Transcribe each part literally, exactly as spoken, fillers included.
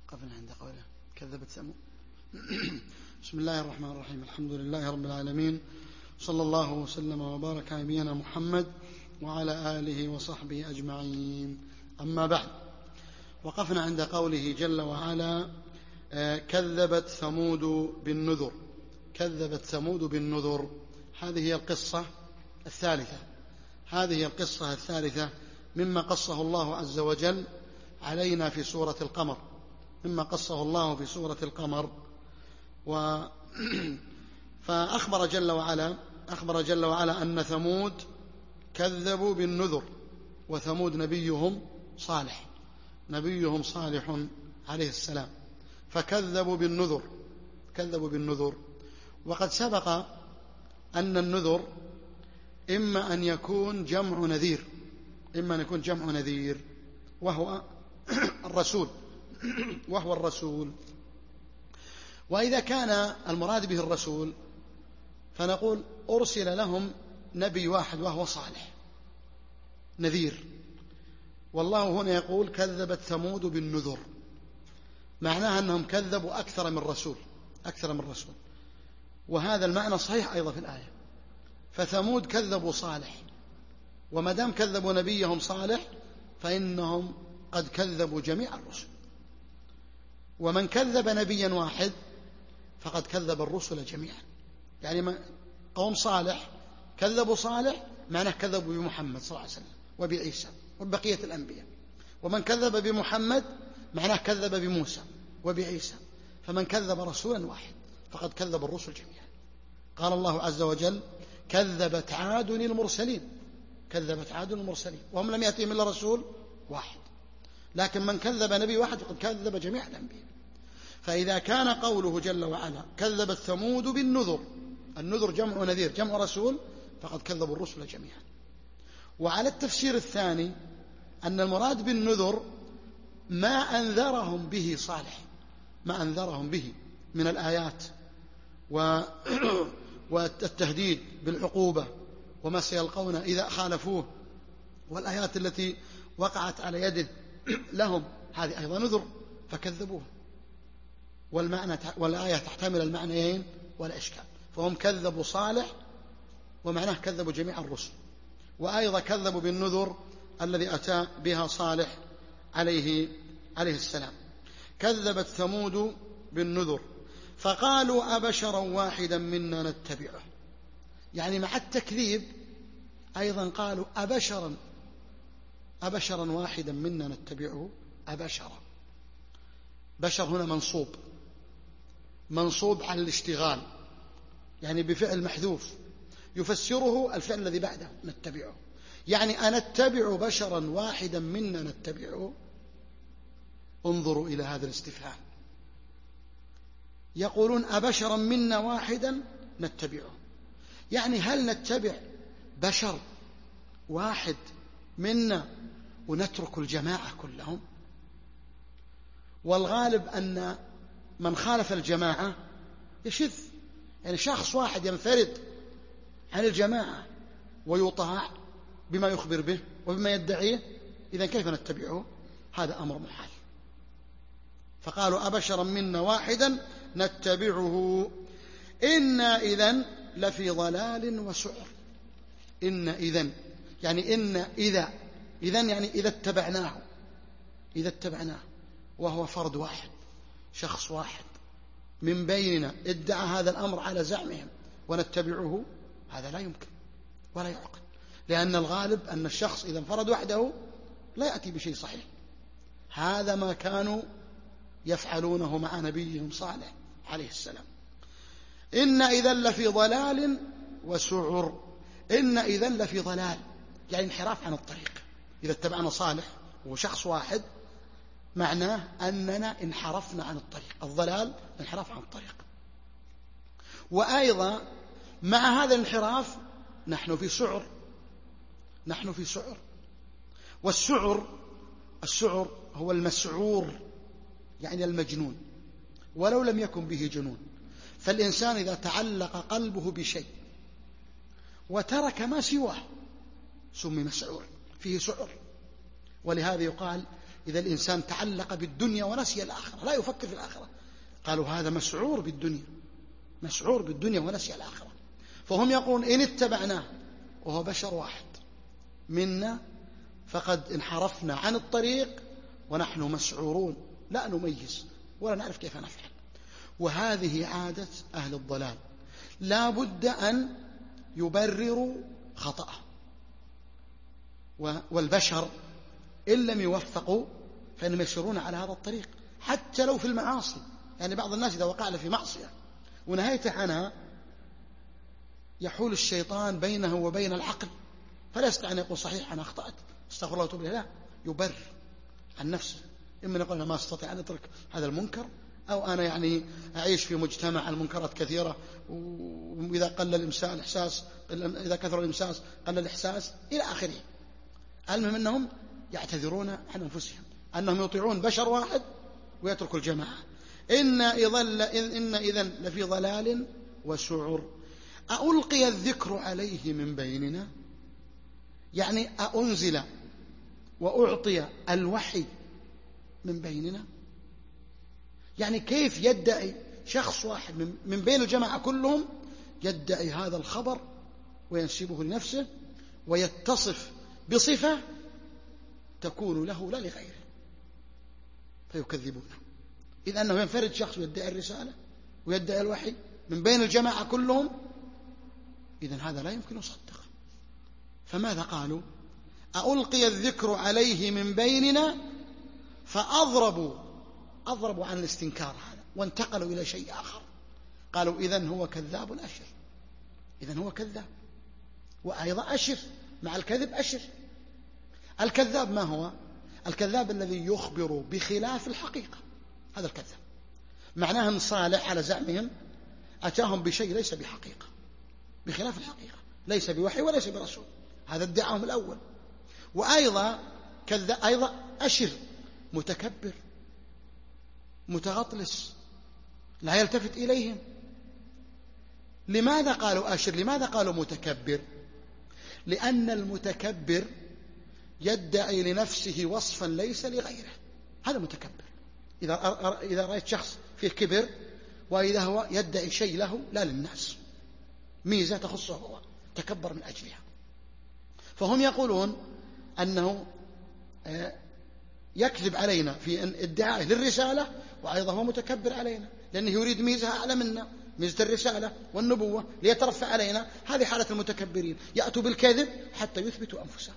قفنا عند قوله كذبت ثمود. بسم الله الرحمن الرحيم. الحمد لله رب العالمين، صلى الله وسلم وبارك على نبينا محمد وعلى آله وصحبه أجمعين. أما بعد، وقفنا عند قوله جل وعلا كذبت ثمود بالنذر. كذبت ثمود بالنذر، هذه هي القصة الثالثة هذه هي القصة الثالثة مما قصه الله عز وجل علينا في سورة القمر مما قصه الله في سورة القمر و فأخبر جل وعلا أخبر جل وعلا أن ثمود كذبوا بالنذر، وثمود نبيهم صالح نبيهم صالح عليه السلام، فكذبوا بالنذر كذبوا بالنذر وقد سبق أن النذر إما أن يكون جمع نذير إما أن يكون جمع نذير وهو الرسول وهو الرسول وإذا كان المراد به الرسول فنقول أرسل لهم نبي واحد وهو صالح نذير، والله هنا يقول كذبت ثمود بالنذر، معناها أنهم كذبوا أكثر من رسول أكثر من رسول وهذا المعنى صحيح أيضا في الآية. فثمود كذبوا صالح، وما دام كذبوا نبيهم صالح فإنهم قد كذبوا جميع الرسل، ومن كذب نبيا واحد فقد كذب الرسل جميعا. يعني قوم صالح كذبوا صالح معناه كذبوا بمحمد صلى الله عليه وسلم وبعيسى وبقية الأنبياء، ومن كذب بمحمد معناه كذب بموسى وبعيسى، فمن كذب رسولا واحد فقد كذب الرسل جميعا. قال الله عز وجل كذبت عاد المرسلين كذبت عاد المرسلين وهم لم يأتهم إلا رسول واحد، لكن من كذب نبي واحد فقد كذب جميع الأنبياء. فإذا كان قوله جل وعلا كذبت ثمود بالنذر، النذر جمع نذير جمع رسول، فقد كذبوا الرسل جميعا. وعلى التفسير الثاني أن المراد بالنذر ما أنذرهم به صالح ما أنذرهم به من الآيات والتهديد بالعقوبة وما سيلقون إذا خالفوه، والآيات التي وقعت على يده لهم هذه أيضا نذر فكذبوه، والمعنى والآية تحتمل المعنيين ولا إشكال. فهم كذبوا صالح ومعناه كذبوا جميع الرسل، وأيضا كذبوا بالنذر الذي أتى بها صالح عليه عليه السلام. كذبت ثمود بالنذر فقالوا أبشرا واحدا منا نتبعه، يعني مع التكذيب أيضا قالوا أبشرا أبشرا واحدا منا نتبعه. أبشرا، بشر هنا منصوب منصوب على الاشتغال، يعني بفعل محذوف يفسره الفعل الذي بعده نتبعه، يعني أنتبع بشرا واحدا منا نتبعه. انظروا إلى هذا الاستفهام، يقولون أبشرا منا واحدا نتبعه، يعني هل نتبع بشر واحد منا ونترك الجماعة كلهم؟ والغالب أن من خالف الجماعة يشذ، يعني شخص واحد ينفرد عن الجماعة ويطاع بما يخبر به وبما يدعيه، إذن كيف نتبعه؟ هذا أمر محال. فقالوا أبشرا منا واحدا نتبعه إنا إذن لفي ضلال وسعر. إن إذن يعني إن إذا إذن يعني إذا اتبعناه إذا اتبعناه وهو فرد واحد شخص واحد من بيننا ادعى هذا الأمر على زعمهم ونتبعه، هذا لا يمكن ولا يعقل، لأن الغالب أن الشخص إذا انفرد وحده لا يأتي بشيء صحيح. هذا ما كانوا يفعلونه مع نبيهم صالح عليه السلام. إن إذن لفي ضلال وسعر. إن إذن لفي ضلال يعني انحراف عن الطريق. إذا اتبعنا صالح وشخص واحد معناه أننا انحرفنا عن الطريق. الضلال انحراف عن الطريق. وأيضا مع هذا الانحراف نحن في سعر نحن في سعر والسعر السعر هو المسعور، يعني المجنون ولو لم يكن به جنون. فالإنسان إذا تعلق قلبه بشيء وترك ما سواه سمي مسعور، فيه سعر. ولهذا يقال إذا الإنسان تعلق بالدنيا ونسي الآخرة، لا يفكر في الآخرة، قالوا هذا مسعور بالدنيا، مسعور بالدنيا ونسي الآخرة. فهم يقولون إن اتبعناه وهو بشر واحد منا فقد انحرفنا عن الطريق ونحن مسعورون، لا نميز ولا نعرف كيف نفعل. وهذه عادة أهل الضلال، لا بد أن يبرروا خطأه. والبشر إن لم يوفقوا فإنهم يسيرون على هذا الطريق حتى لو في المعاصي. يعني بعض الناس إذا وقع له في معصية ونهيته عنها يحول الشيطان بينه وبين العقل، فلا يستطيع أن يقول صحيح أنا أخطأت استغفر الله وأتوب إليه، لا، يبرر عن نفسه. إما يقول أنا ما أستطيع أن أترك هذا المنكر، أو أنا يعني أعيش في مجتمع المنكرات كثيرة، وإذا قل الإمساس الإحساس، إذا كثر الإمساس قل الإحساس إلى آخره. المهم أنهم يعتذرون عن أنفسهم أنهم يطيعون بشر واحد ويتركوا الجماعة. إن إذن إن إذن لفي ضلال وسعر. ألقي الذكر عليه من بيننا، يعني أنزل وأعطي الوحي من بيننا. يعني كيف يدعي شخص واحد من بين الجماعة كلهم يدعي هذا الخبر وينسبه لنفسه ويتصف بصفة تكون له لا لغيره فيكذبونه. إذ أنه ينفرد شخص ويدعي الرسالة ويدعي الوحي من بين الجماعة كلهم، إذن هذا لا يمكن يصدق. فماذا قالوا؟ ألقي الذكر عليه من بيننا، فأضربوا أضربوا عن الاستنكار هذا وانتقلوا إلى شيء آخر. قالوا إذن هو كذاب أشر، إذن هو كذاب. وأيضا أشر مع الكذب أشر. الكذاب ما هو؟ الكذاب الذي يخبر بخلاف الحقيقة، هذا الكذاب. معناه أن صالح على زعمهم أتاهم بشيء ليس بحقيقة، بخلاف الحقيقة، ليس بوحي وليس برسول، هذا ادعاهم الأول. وأيضا كذاب أيضا أشر، متكبر متغطلس لا يلتفت إليهم. لماذا قالوا أشر؟ لماذا قالوا متكبر؟ لأن المتكبر يدعي لنفسه وصفا ليس لغيره، هذا متكبر. إذا إذا رأيت شخص فيه كبر وإذا هو يدعي شيء له لا للناس، ميزة تخصه هو، تكبر من أجلها. فهم يقولون أنه يكذب علينا في ادعائه للرسالة، وأيضا هو متكبر علينا لأنه يريد ميزة أعلى منا، ميزة الرسالة والنبوة، ليترفع علينا. هذه حالة المتكبرين، يأتوا بالكذب حتى يثبتوا أنفسهم.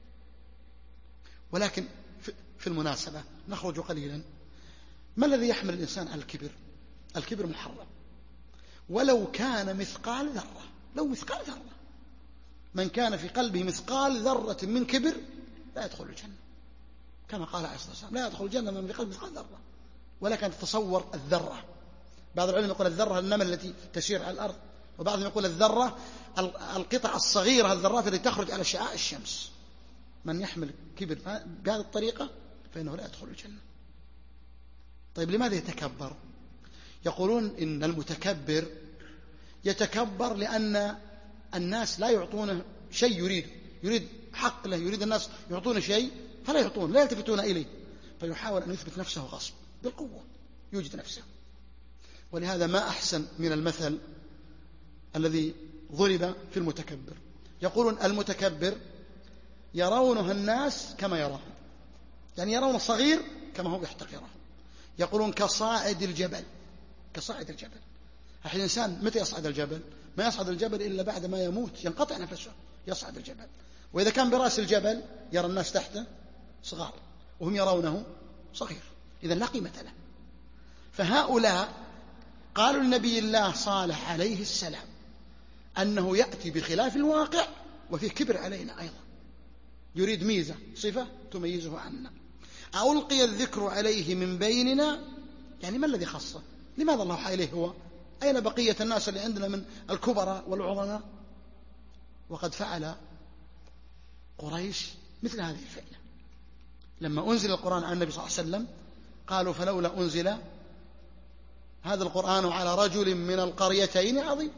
ولكن في المناسبة نخرج قليلا، ما الذي يحمل الإنسان على الكبر؟ الكبر محرم ولو كان مثقال ذرة، لو مثقال ذرة. من كان في قلبه مثقال ذرة من كبر لا يدخل الجنة، كما قال عليه الصلاة والسلام لا يدخل الجنة من في قلبه مثقال ذرة. ولكن تتصور الذرة، بعض العلماء يقول الذرة النمل التي تسير على الأرض، وبعضهم يقول الذرة القطع الصغيرة، الذرات التي تخرج على شعاع الشمس. من يحمل كبر بهذه الطريقة فإنه لا يدخل الجنة. طيب لماذا يتكبر؟ يقولون إن المتكبر يتكبر لأن الناس لا يعطونه شيء يريد، يريد حق له، يريد الناس يعطونه شيء فلا يعطون، لا يلتفتون إليه، فيحاول أن يثبت نفسه غصب بالقوة، يوجد نفسه. ولهذا ما أحسن من المثل الذي ضرب في المتكبر. يقولون المتكبر يرونه الناس كما يراهم، يعني يرون الصغير كما هو يحتقره. يقولون كصاعد الجبل، كصاعد الجبل. أحيانا الإنسان متى يصعد الجبل؟ ما يصعد الجبل إلا بعد ما يموت، ينقطع نفسه يصعد الجبل. وإذا كان برأس الجبل يرى الناس تحته صغار وهم يرونه صغير، إذا لا قيمة له. فهؤلاء قالوا لنبي الله صالح عليه السلام أنه يأتي بخلاف الواقع وفيه كبر علينا أيضا، يريد ميزة صفة تميزه عنا. ألقي الذكر عليه من بيننا، يعني ما الذي خصه؟ لماذا الله حي إليه هو؟ أين بقية الناس اللي عندنا من الكبراء والعظماء؟ وقد فعل قريش مثل هذه الفعلة. لما أنزل القرآن على النبي صلى الله عليه وسلم قالوا فلولا أنزل هذا القرآن على رجل من القريتين عظيم.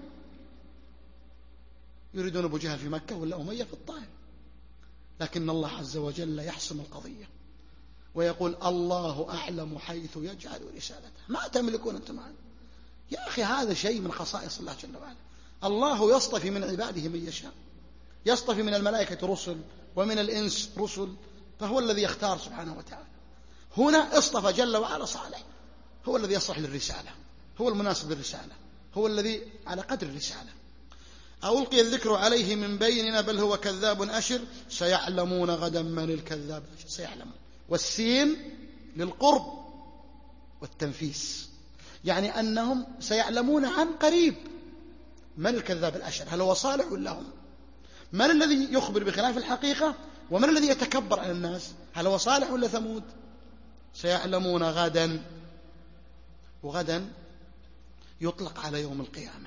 يريدون أبو جهل في مكة ولا أمية في الطائف، لكن الله عز وجل يحسم القضية ويقول الله أعلم حيث يجعل رسالته. ما تملكون أنتم هذا يا أخي، هذا شيء من خصائص الله جل وعلا. الله يصطفي من عباده من يشاء، يصطفي من الملائكة رسل ومن الإنس رسل، فهو الذي يختار سبحانه وتعالى. هنا اصطفى جل وعلا صالح، هو الذي يصلح للرسالة، هو المناسب للرسالة، هو الذي على قدر الرسالة. ألقي الذكر عليه من بيننا بل هو كذاب أشر سيعلمون غدا من الكذاب الأشر. سيعلمون، والسين للقرب والتنفيس، يعني أنهم سيعلمون عن قريب من الكذاب الأشر، هل هو صالح ولا هم؟ من الذي يخبر بخلاف الحقيقة؟ ومن الذي يتكبر على الناس؟ هل هو صالح ولا ثمود؟ سيعلمون غدا، وغدا يطلق على يوم القيامة.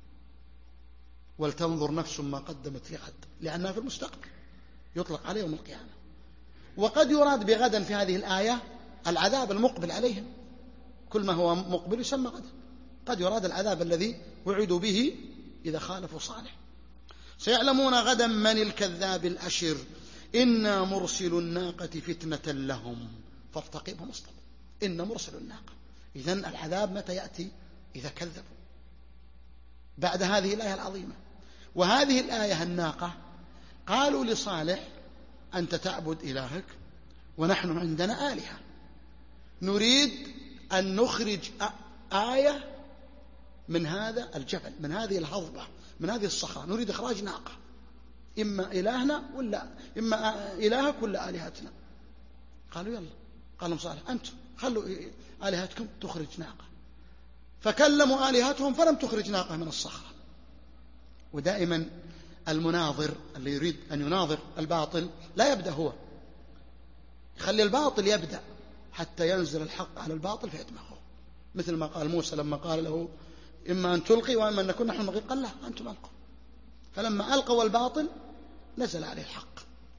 ولتنظر نفس ما قدمت لغد، لأنها في المستقبل، يطلق على يوم القيامة. وقد يراد بغدا في هذه الآية العذاب المقبل عليهم، كل ما هو مقبل يسمى غدا. قد يراد العذاب الذي وعدوا به إذا خالفوا صالح. سيعلمون غدا من الكذاب الأشر إنا مرسل الناقة فتنة لهم فارتقبهم اصطبر. إنا مرسل الناقة، إذن العذاب متى يأتي؟ إذا كذبوا. بعد هذه الآية العظيمة، وهذه الآية الناقة، قالوا لصالح أنت تعبد إلهك ونحن عندنا آلهة، نريد أن نخرج آية من هذا الجبل، من هذه الهضبة، من هذه الصخرة، نريد إخراج ناقة، إما إلهنا ولا إما إلهك ولا آلهتنا. قالوا يلا، قالوا صالح أنتم خلوا آلهتكم تخرج ناقة، فكلموا آلهتهم فلم تخرج ناقة من الصخرة. ودائما المناظر اللي يريد أن يناظر الباطل لا يبدأ هو، يخلي الباطل يبدأ حتى ينزل الحق على الباطل فيدمغه، مثل ما قال موسى لما قال له إما أن تلقي وإما أن نكون نحن الملقين، قال لا أنتم ألقوا، فلما ألقوا الباطل نزل عليه الحق.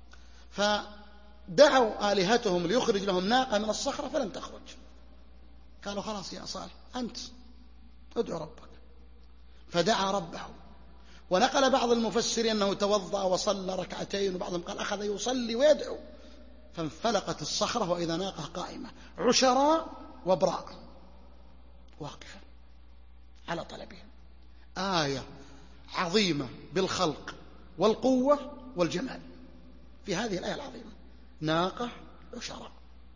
فدعوا آلهتهم ليخرج لهم ناقة من الصخرة فلم تخرج، قالوا خلاص يا صالح أنت ادعو ربك، فدعا ربه. ونقل بعض المفسرين أنه توضأ وصلى ركعتين، وبعضهم قال أخذ يصلي ويدعو، فانفلقت الصخرة وإذا ناقة قائمة عشراء وبراء واقفة على طلبهم. آية عظيمة بالخلق والقوة والجمال في هذه الآية العظيمة، ناقة عشراء.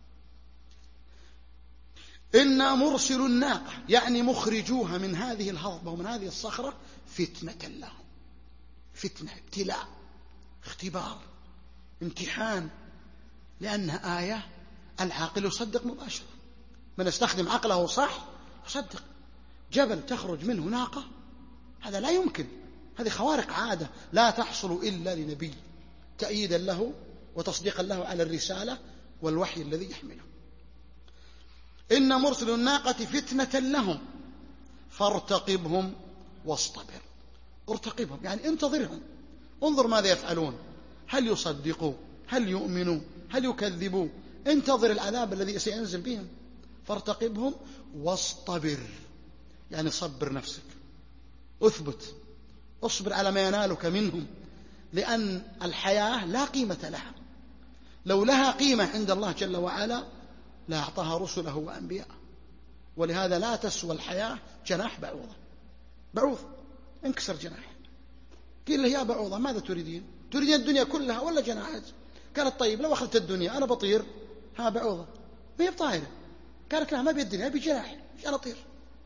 إنا مرسل الناقة يعني مخرجوها من هذه الهضبة ومن هذه الصخرة فتنة لهم، فتنة، ابتلاء، اختبار، امتحان، لأنها آية العاقل يصدق مباشرة، من يستخدم عقله صح يصدق. جبل تخرج منه ناقة، هذا لا يمكن، هذه خوارق عادة لا تحصل إلا لنبي، تأييدا له وتصديقا له على الرسالة والوحي الذي يحمله. إن مرسل الناقة فتنة لهم فارتقبهم واصطبر. ارتقبهم يعني انتظرهم، انظر ماذا يفعلون، هل يصدقوا، هل يؤمنوا، هل يكذبوا، انتظر العذاب الذي سينزل بهم. فارتقبهم واصطبر يعني صبر نفسك، اثبت، اصبر على ما ينالك منهم، لأن الحياة لا قيمة لها، لو لها قيمة عند الله جل وعلا لا أعطاها رسله وأنبياءه. ولهذا لا تسوى الحياة جناح بعوضة، بعوض انكسر جناح، قيل له يا بعوضة ماذا تريدين؟ تريدين الدنيا كلها ولا جناحات؟ قالت طيب لو أخذت الدنيا أنا بطير، ها بعوضة ما هي بطائرة. قالت لا ما بي الدنيا أبي جناح عشان أطير.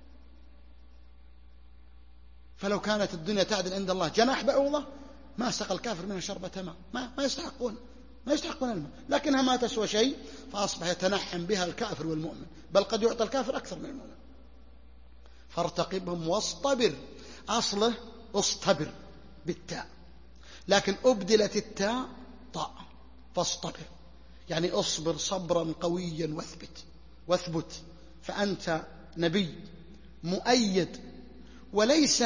فلو كانت الدنيا تعدل عند الله جناح بعوضة ما سقى الكافر منها شربة ماء، ما, ما يستحقون ما يستحقون الماء، لكنها ما تسوى شيء فأصبح يتنحم بها الكافر والمؤمن، بل قد يعطى الكافر أكثر من المؤمن. فارتقبهم واصطبر، أصله اصطبر بالتاء، لكن أبدلت التاء طاء، فاصطبر يعني اصبر صبرا قويا واثبت واثبت. فأنت نبي مؤيد، وليس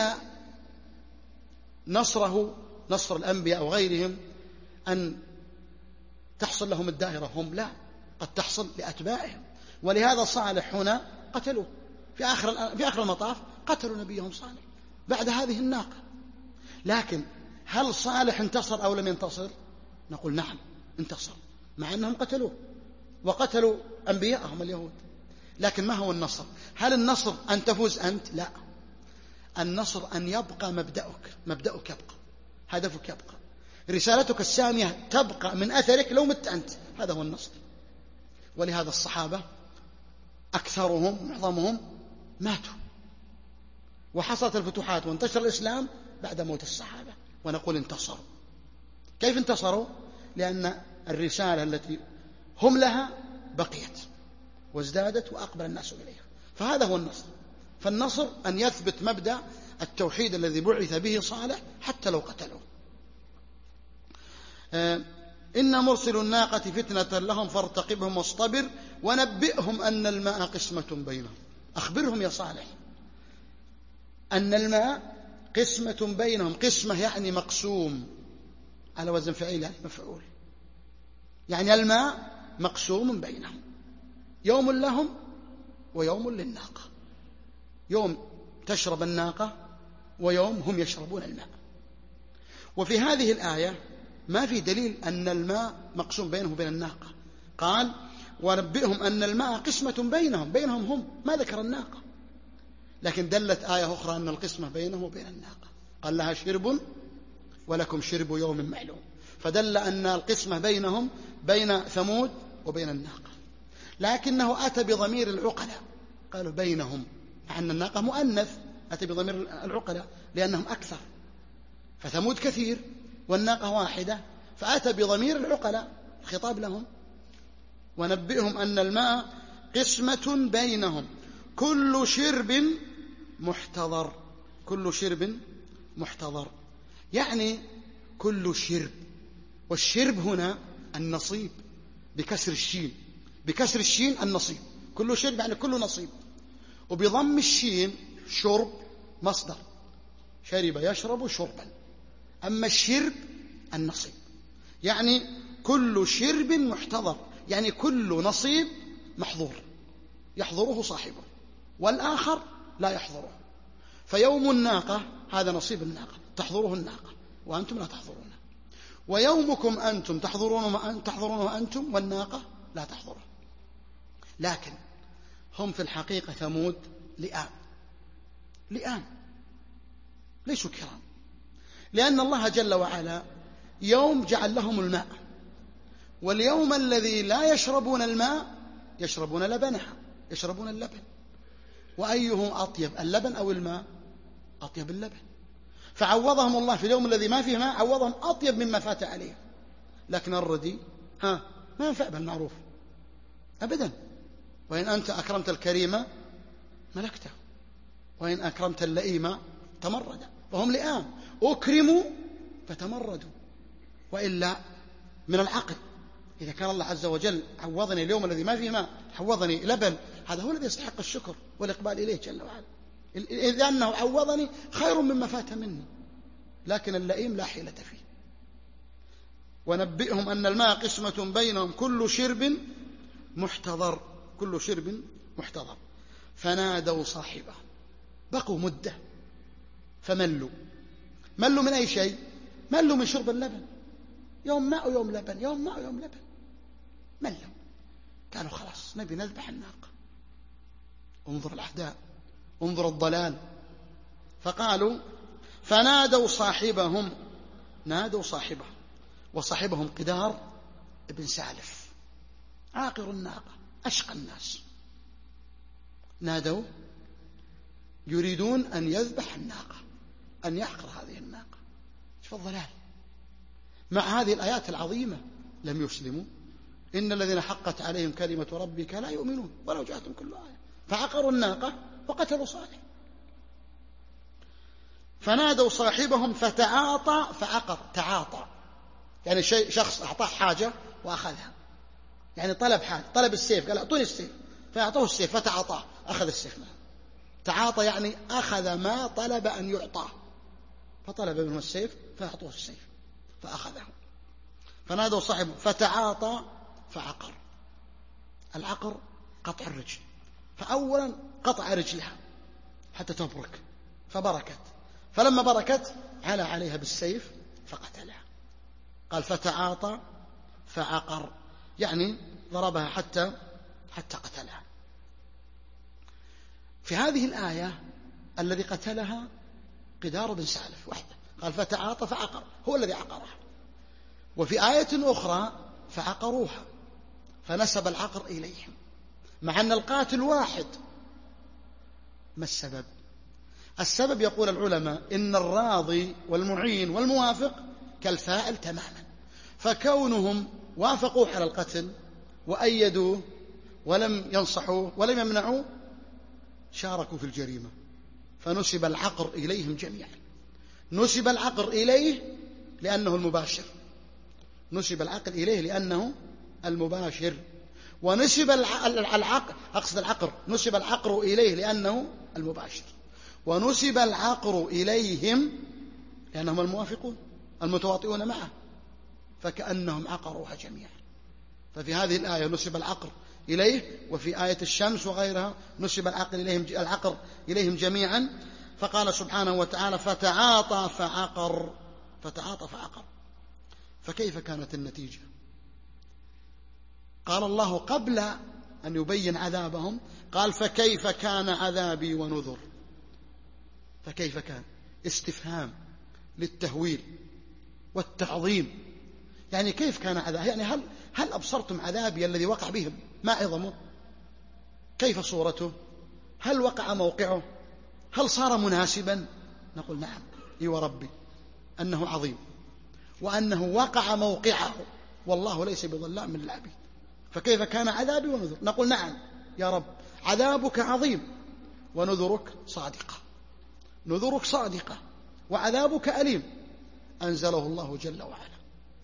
نصره نصر الأنبياء أو غيرهم أن تحصل لهم الدائرة هم، لا، قد تحصل لأتباعهم. ولهذا صالح هنا قتلوه في آخر في آخر المطاف، قتلوا نبيهم صالح بعد هذه الناقة. لكن هل صالح انتصر أو لم ينتصر؟ نقول نعم انتصر، مع أنهم قتلوه وقتلوا أنبياءهم اليهود. لكن ما هو النصر؟ هل النصر أن تفوز أنت؟ لا، النصر أن يبقى مبدأك، مبدأك يبقى، هدفك يبقى، رسالتك السامية تبقى من أثرك لو مت أنت، هذا هو النصر. ولهذا الصحابة أكثرهم معظمهم ماتوا، وحصلت الفتوحات وانتشر الإسلام بعد موت الصحابة، ونقول انتصروا. كيف انتصروا؟ لأن الرسالة التي هم لها بقيت وازدادت وأقبل الناس إليها، فهذا هو النصر. فالنصر أن يثبت مبدأ التوحيد الذي بعث به صالح حتى لو قتلوه. آه إن مرسل الناقة فتنة لهم فارتقبهم واصطبر ونبئهم أن الماء قسمة بينهم. أخبرهم يا صالح أن الماء قسمة بينهم. قسمة يعني مقسوم، على وزن فعيل يعني مفعول، يعني الماء مقسوم بينهم، يوم لهم ويوم للناقة، يوم تشرب الناقة ويوم هم يشربون الماء. وفي هذه الآية ما في دليل أن الماء مقسوم بينه وبين الناقة. قال ونبئهم أن الماء قسمة بينهم، بينهم هم، ما ذكر الناقة. لكن دلت آية أخرى أن القسمة بينه وبين الناقة، قال لها شرب ولكم شرب يوم معلوم، فدل أن القسمة بينهم بين ثمود وبين الناقة. لكنه أتى بضمير العقلاء، قالوا بينهم، مع أن الناقة مؤنث، أتى بضمير العقلاء لأنهم أكثر، فثمود كثير والناقة واحدة، فأتى بضمير العقلاء الخطاب لهم. ونبئهم أن الماء قسمة بينهم كل شرب محتضر. كل شرب محتضر يعني كل شرب، والشرب هنا النصيب بكسر الشين، بكسر الشين النصيب، كل شرب يعني كل نصيب، وبضم الشين شرب مصدر، شرب يشرب شربا، أما الشرب النصيب، يعني كل شرب محتضر يعني كل نصيب محظور يحضره صاحبه والآخر لا يحضره. فيوم الناقة هذا نصيب الناقة تحضره الناقة وأنتم لا تحضرونه، ويومكم أنتم تحضرونه تحضرونه أنتم والناقة لا تحضره. لكن هم في الحقيقة ثمود لئام، لئام ليسوا كرام، لأن الله جل وعلا يوم جعل لهم الماء، واليوم الذي لا يشربون الماء يشربون لبنها، يشربون اللبن، وأيهم أطيب اللبن أو الماء؟ أطيب اللبن. فعوضهم الله في اليوم الذي ما فيه ماء، عوضهم أطيب مما فات عليه. لكن الردي ها ما ينفع بالمعروف أبدا، وإن أنت أكرمت الكريم ملكته، وإن أكرمت اللئيم تمرد، وهم لئام أكرموا فتمردوا. وإلا من العقل إذا كان الله عز وجل عوضني اليوم الذي ما فيه ماء، عوضني لبن، هذا هو الذي يستحق الشكر والإقبال إليه جل وعلا، إذ أنه عوضني خير مما فات مني. لكن اللئيم لا حيلة فيه. ونبئهم أن الماء قسمة بينهم كل شرب محتضر، كل شرب محتضر. فنادوا صاحبه، بقوا مدة فملوا. ملوا من أي شيء؟ ملوا من شرب اللبن، يوم ماء ويوم لبن، يوم ماء ويوم لبن، ملوا، قالوا خلاص نبي نذبح الناقة. انظر الأعداء، انظر الضلال. فقالوا فنادوا صاحبهم، نادوا صاحبه، وصاحبهم قدار ابن سالف عاقر الناقة أشقى الناس. نادوا يريدون أن يذبح الناقة، أن يعقر هذه الناقة. شوف الضلال مع هذه الآيات العظيمة، لم يسلموا. إن الذين حقت عليهم كلمة ربك لا يؤمنون ولو جاءتهم كل آية، فعقروا الناقة وقتلوا صالح. فنادوا صاحبهم فتعاطى فعقر. تعاطى يعني شيء، شخص أعطاه حاجة وأخذها، يعني طلب حاجة، طلب السيف، قال أعطوني السيف، فأعطوه السيف فتعاطاه، أخذ السيف منه. تعاطى يعني أخذ ما طلب أن يعطاه، فطلب منه السيف فأعطوه السيف فأخذه. فنادوا صاحبه فتعاطى فعقر. العقر قطع الرجل، فأولا قطع رجلها حتى تبرك فبركت، فلما بركت على عليها بالسيف فقتلها. قال فتعاطى فعقر يعني ضربها حتى حتى قتلها. في هذه الآية الذي قتلها قدار بن سالف وحده، قال فتعاطى فعقر، هو الذي عقرها. وفي آية أخرى فعقروها فنسب العقر إليهم، مع أن القاتل واحد. ما السبب؟ السبب يقول العلماء إن الراضي والمعين والموافق كالفاعل تماما، فكونهم وافقوا على القتل وأيدوه ولم ينصحوه ولم يمنعوه شاركوا في الجريمة، فنسب العقر إليهم جميعا. نسب العقر إليه لأنه المباشر، نسب العقر إليه لأنه المباشر، ونسب العقر أقصد العقر نسب العقر إليه لأنه المباشر، ونسب العقر إليهم لأنهم الموافقون المتواطئون معه، فكأنهم عقروها جميعا. ففي هذه الآية نسب العقر إليه، وفي آية الشمس وغيرها نسب العقر إليهم العقر إليهم جميعا. فقال سبحانه وتعالى فتعاطى فعقر، فتعاطى فعقر. فكيف كانت النتيجة؟ قال الله قبل أن يبين عذابهم قال فكيف كان عذابي ونذر. فكيف كان استفهام للتهويل والتعظيم، يعني كيف كان عذاب، يعني هل هل أبصرتم عذابي الذي وقع بهم؟ ما عظمه؟ كيف صورته؟ هل وقع موقعه؟ هل صار مناسبا؟ نقول نعم إي وربي أنه عظيم، وأنه وقع موقعه، والله ليس بظلام للعبيد. فكيف كان عذابي ونذر؟ نقول نعم يا رب عذابك عظيم ونذرك صادقة، نذرك صادقة وعذابك أليم أنزله الله جل وعلا.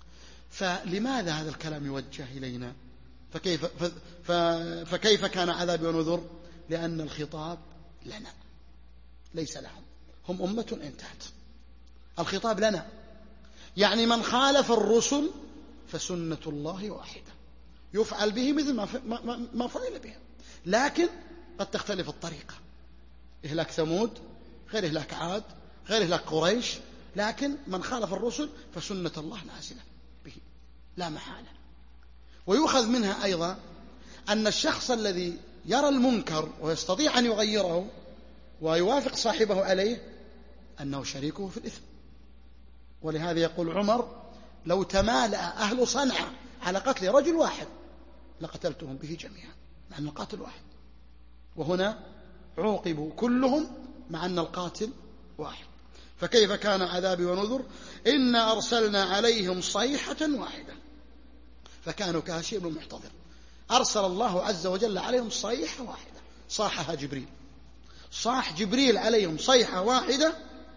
فلماذا هذا الكلام يوجه إلينا؟ فكيف, فكيف كان عذابي ونذر؟ لأن الخطاب لنا ليس لهم، هم أمة انتهت، الخطاب لنا. يعني من خالف الرسل فسنة الله واحدة، يفعل به مثل ما ما فعل به، لكن قد تختلف الطريقة، إهلاك ثمود غير إهلاك عاد غير إهلاك قريش، لكن من خالف الرسل فسنة الله نازلة به لا محالة. ويؤخذ منها أيضا أن الشخص الذي يرى المنكر ويستطيع أن يغيره ويوافق صاحبه عليه أنه شريكه في الإثم. ولهذا يقول عمر لو تمالأ أهل صنعاء على قتل رجل واحد لقتلتهم به جميعا، مع أن القاتل واحد، وهنا عوقبوا كلهم مع أن القاتل واحد. فكيف كان عذابي ونذر؟ إنا أرسلنا عليهم صيحة واحدة فكانوا كهشيم المحتضر. أرسل الله عز وجل عليهم صيحة واحدة صاحها جبريل، صاح جبريل عليهم صيحة واحدة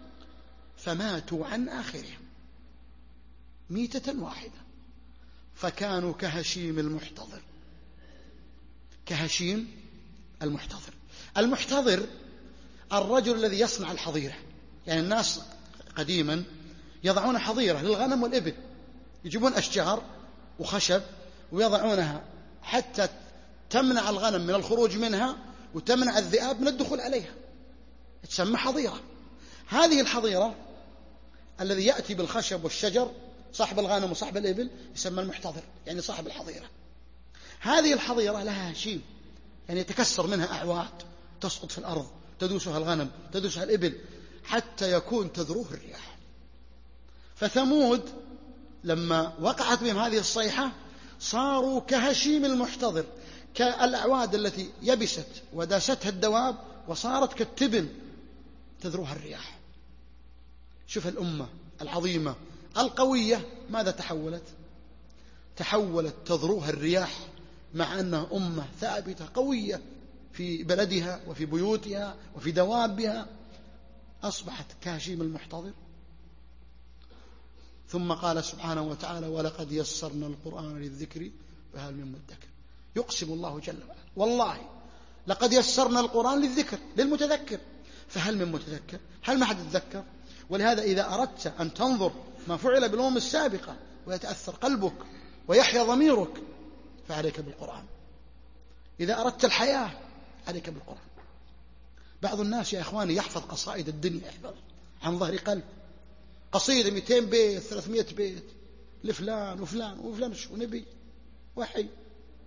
فماتوا عن آخرهم ميتة واحدة، فكانوا كهشيم المحتضر. كهشيم المحتضر، المحتضر الرجل الذي يصنع الحظيرة. يعني الناس قديما يضعون حظيرة للغنم والإبل، يجيبون أشجار وخشب ويضعونها حتى تمنع الغنم من الخروج منها وتمنع الذئاب من الدخول عليها، تسمى حظيرة. هذه الحظيرة الذي يأتي بالخشب والشجر صاحب الغنم وصاحب الإبل يسمى المحتضر، يعني صاحب الحظيرة. هذه الحظيرة لها هشيم، يعني يتكسر منها أعواد تسقط في الأرض تدوسها الغنم تدوسها الإبل حتى يكون تذروه الرياح. فثمود لما وقعت بهم هذه الصيحة صاروا كهشيم المحتضر، كالأعواد التي يبست وداستها الدواب وصارت كالتبن تذروها الرياح. شوف الأمة العظيمة القوية ماذا تحولت؟ تحولت تذروها الرياح، مع أنها أمة ثابتة قوية في بلدها وفي بيوتها وفي دوابها، أصبحت كهشيم المحتضر. ثم قال سبحانه وتعالى ولقد يسرنا القرآن للذكر فهل من مدكر. يقسم الله جل وعلا والله لقد يسرنا القرآن للذكر للمتذكر، فهل من متذكر؟ هل ما حد يتذكر؟ ولهذا إذا أردت أن تنظر ما فعل بالأمم السابقة ويتأثر قلبك ويحيا ضميرك فعليك بالقرآن. إذا أردت الحياة عليك بالقرآن. بعض الناس يا إخواني يحفظ قصائد الدنيا، يحفظ عن ظهر قلب قصيدة مئتين بيت ثلاثمائة بيت لفلان وفلان وفلان ونبي وحي،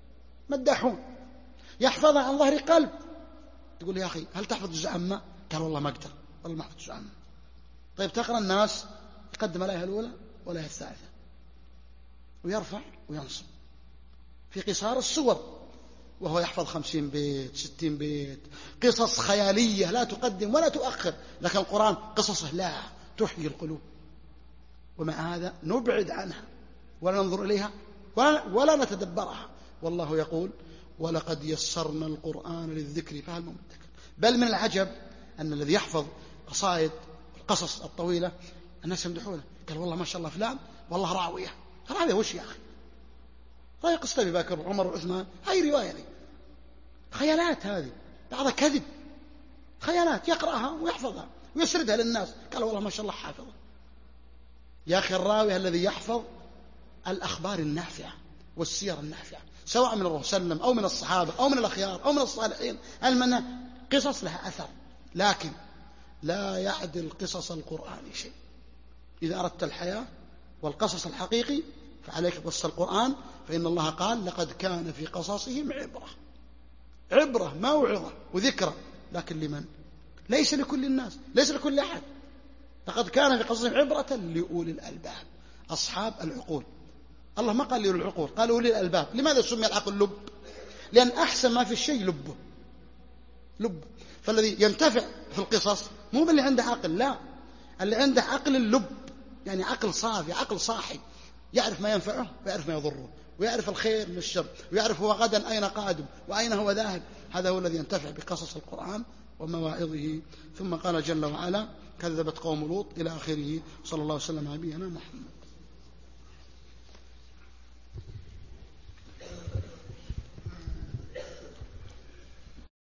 مداحون، يحفظها عن ظهر قلب. تقول يا أخي هل تحفظ جزء عامة؟ قال والله ما أقدر، والله ما أحفظ جزء عامة. طيب تقرأ الناس، يقدم الآية الأولى والآية الثالثة ويرفع وينصب في قصار السور، وهو يحفظ خمسين بيت ستين بيت، قصص خيالية لا تقدم ولا تؤخر. لكن القرآن قصصه لا تحيي القلوب، ومع هذا نبعد عنها ولا ننظر إليها ولا, ولا نتدبرها. والله يقول ولقد يسرنا القرآن للذكر فهل من مدكر. بل من العجب أن الذي يحفظ قصائد القصص الطويلة الناس يمدحونه، قال والله ما شاء الله فلان والله راوية. هذا وش يا أخي؟ رأي قصة أبي بكر وعمر وعثمان هاي رواية لي. خيالات هذه، بعضها كذب، خيالات يقرأها ويحفظها ويسردها للناس، قال والله ما شاء الله حافظة. يا أخي الراوي الذي يحفظ الأخبار النافعة والسير النافعة، سواء من الرسول صلى الله عليه وسلم أو من الصحابة أو من الأخيار أو من الصالحين، المنى قصص لها أثر، لكن لا يعدل قصص القرآن شيء. إذا أردت الحياة والقصص الحقيقي فعليك قصة القرآن، فإن الله قال لقد كان في قصصهم عبرة، عبرة موعظة وذكرى، لكن لمن؟ ليس لكل الناس، ليس لكل أحد. لقد كان في قصصهم عبرة لأولي الألباب، أصحاب العقول. الله ما قال لأولي العقول، قال أولي الألباب. لماذا سمي العقل لب؟ لأن أحسن ما في الشيء لبه، لب. فالذي ينتفع في القصص مو باللي عنده عقل، لا، اللي عنده عقل اللب، يعني عقل صافي، عقل صاحي، يعرف ما ينفعه ويعرف ما يضره، ويعرف الخير من الشر، ويعرف هو غدا أين قادم وأين هو ذاهب. هذا هو الذي ينتفع بقصص القرآن ومواعظه. ثم قال جل وعلا كذبت قوم لوط إلى آخره. صلى الله وسلم على نبينا محمد.